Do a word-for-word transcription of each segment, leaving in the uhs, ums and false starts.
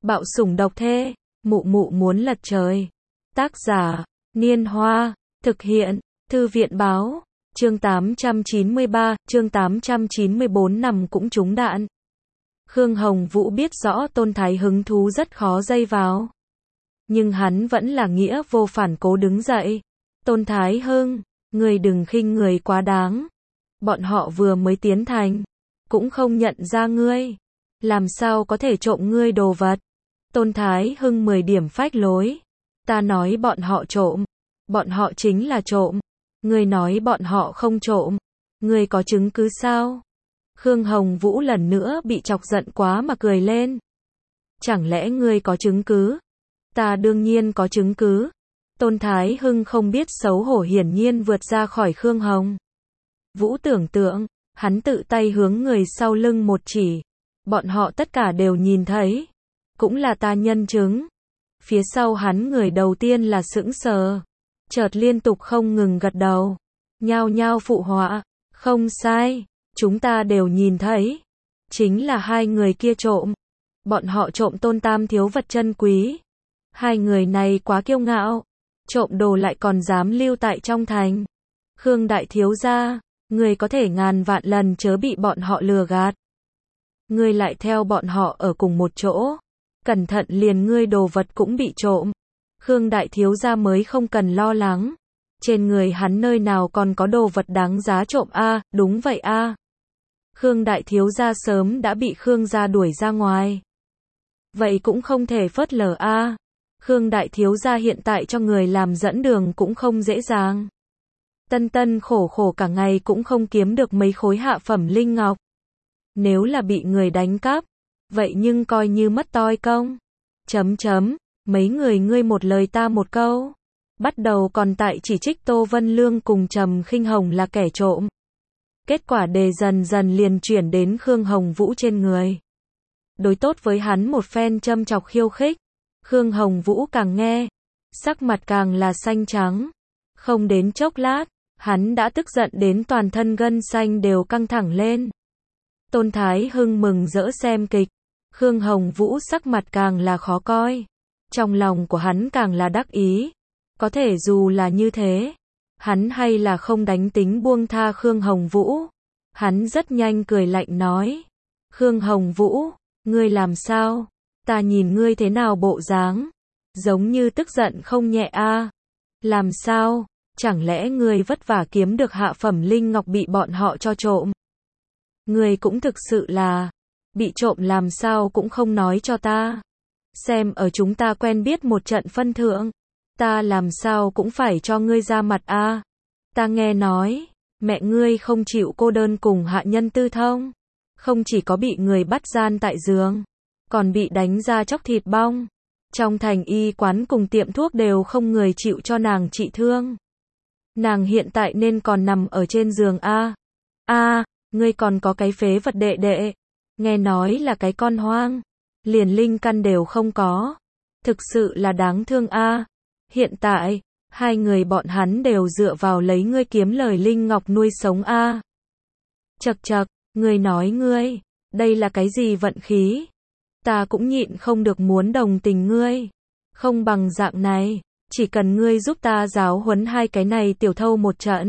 Bạo sủng độc thê, mụ mụ muốn lật trời. Tác giả, Niên Hoa, thực hiện, Thư viện Báo, chương tám trăm chín mươi ba, chương tám trăm chín mươi bốn nằm cũng trúng đạn. Khương Hồng Vũ biết rõ Tôn Thái hứng thú rất khó dây vào. Nhưng hắn vẫn là nghĩa vô phản cố đứng dậy. Tôn Thái Hưng, người đừng khinh người quá đáng. Bọn họ vừa mới tiến thành, cũng không nhận ra ngươi. Làm sao có thể trộm ngươi đồ vật? Tôn Thái Hưng mười điểm phách lối. Ta nói bọn họ trộm. Bọn họ chính là trộm. Ngươi nói bọn họ không trộm. Ngươi có chứng cứ sao? Khương Hồng Vũ lần nữa bị chọc giận quá mà cười lên. Chẳng lẽ ngươi có chứng cứ? Ta đương nhiên có chứng cứ. Tôn Thái Hưng không biết xấu hổ hiển nhiên vượt ra khỏi Khương Hồng Vũ tưởng tượng, hắn tự tay hướng người sau lưng một chỉ. Bọn họ tất cả đều nhìn thấy. Cũng là ta nhân chứng. Phía sau hắn người đầu tiên là sững sờ. Chợt liên tục không ngừng gật đầu. Nhao nhao phụ họa. Không sai. Chúng ta đều nhìn thấy. Chính là hai người kia trộm. Bọn họ trộm Tôn Tam thiếu vật chân quý. Hai người này quá kiêu ngạo. Trộm đồ lại còn dám lưu tại trong thành. Khương đại thiếu gia, người có thể ngàn vạn lần chớ bị bọn họ lừa gạt. Ngươi lại theo bọn họ ở cùng một chỗ. Cẩn thận liền ngươi đồ vật cũng bị trộm. Khương đại thiếu gia mới không cần lo lắng. Trên người hắn nơi nào còn có đồ vật đáng giá trộm a? À, đúng vậy a. À. Khương đại thiếu gia sớm đã bị Khương gia đuổi ra ngoài. Vậy cũng không thể phớt lờ a. À. Khương đại thiếu gia hiện tại cho người làm dẫn đường cũng không dễ dàng. Tân tân khổ khổ cả ngày cũng không kiếm được mấy khối hạ phẩm linh ngọc. Nếu là bị người đánh cắp, vậy nhưng coi như mất toi công. Chấm chấm, mấy người ngươi một lời ta một câu. Bắt đầu còn tại chỉ trích Tô Vân Lương cùng Trầm Khinh Hồng là kẻ trộm. Kết quả đề dần dần liền chuyển đến Khương Hồng Vũ trên người. Đối tốt với hắn một phen châm chọc khiêu khích. Khương Hồng Vũ càng nghe, sắc mặt càng là xanh trắng. Không đến chốc lát, hắn đã tức giận đến toàn thân gân xanh đều căng thẳng lên. Tôn Thái Hưng mừng rỡ xem kịch. Khương Hồng Vũ sắc mặt càng là khó coi. Trong lòng của hắn càng là đắc ý. Có thể dù là như thế, hắn hay là không đánh tính buông tha Khương Hồng Vũ. Hắn rất nhanh cười lạnh nói. Khương Hồng Vũ, ngươi làm sao? Ta nhìn ngươi thế nào bộ dáng? Giống như tức giận không nhẹ a. À. Làm sao? Chẳng lẽ ngươi vất vả kiếm được hạ phẩm linh ngọc bị bọn họ cho trộm? Ngươi cũng thực sự là, bị trộm làm sao cũng không nói cho ta. Xem ở chúng ta quen biết một trận phân thượng, ta làm sao cũng phải cho ngươi ra mặt a. À. Ta nghe nói, mẹ ngươi không chịu cô đơn cùng hạ nhân tư thông. Không chỉ có bị người bắt gian tại giường, còn bị đánh ra chóc thịt bong. Trong thành y quán cùng tiệm thuốc đều không người chịu cho nàng trị thương. Nàng hiện tại nên còn nằm ở trên giường a. A, ngươi còn có cái phế vật đệ đệ. Nghe nói là cái con hoang. Liền linh căn đều không có. Thực sự là đáng thương a. Hiện tại, hai người bọn hắn đều dựa vào lấy ngươi kiếm lời linh ngọc nuôi sống a. Chậc chậc, ngươi nói ngươi, đây là cái gì vận khí? Ta cũng nhịn không được muốn đồng tình ngươi. Không bằng dạng này, chỉ cần ngươi giúp ta giáo huấn hai cái này tiểu thâu một trận.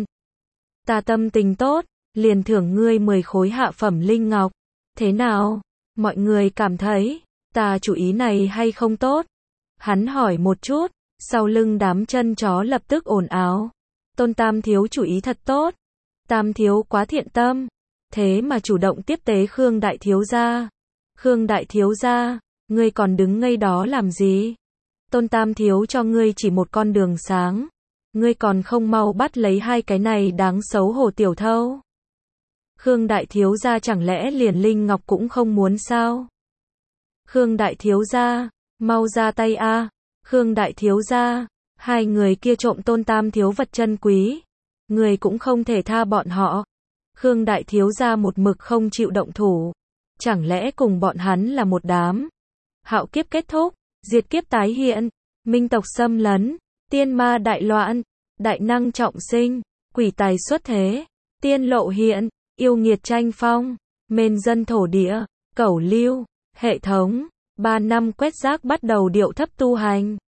Ta tâm tình tốt, liền thưởng ngươi mười khối hạ phẩm linh ngọc. Thế nào? Mọi người cảm thấy, ta chủ ý này hay không tốt? Hắn hỏi một chút, sau lưng đám chân chó lập tức ồn ào. Tôn Tam thiếu chủ ý thật tốt. Tam thiếu quá thiện tâm. Thế mà chủ động tiếp tế Khương đại thiếu gia. Khương đại thiếu gia, ngươi còn đứng ngây đó làm gì? Tôn Tam thiếu cho ngươi chỉ một con đường sáng. Ngươi còn không mau bắt lấy hai cái này đáng xấu hổ tiểu thâu. Khương đại thiếu gia chẳng lẽ liền linh ngọc cũng không muốn sao? Khương đại thiếu gia, mau ra tay a. À. Khương đại thiếu gia, hai người kia trộm Tôn Tam thiếu vật chân quý. Người cũng không thể tha bọn họ. Khương đại thiếu gia một mực không chịu động thủ. Chẳng lẽ cùng bọn hắn là một đám? Hạo kiếp kết thúc, diệt kiếp tái hiện, minh tộc xâm lấn, tiên ma đại loạn, đại năng trọng sinh, quỷ tài xuất thế, tiên lộ hiện, yêu nghiệt tranh phong, mên dân thổ địa, cẩu lưu, hệ thống, Ba năm quét rác bắt đầu điệu thấp tu hành.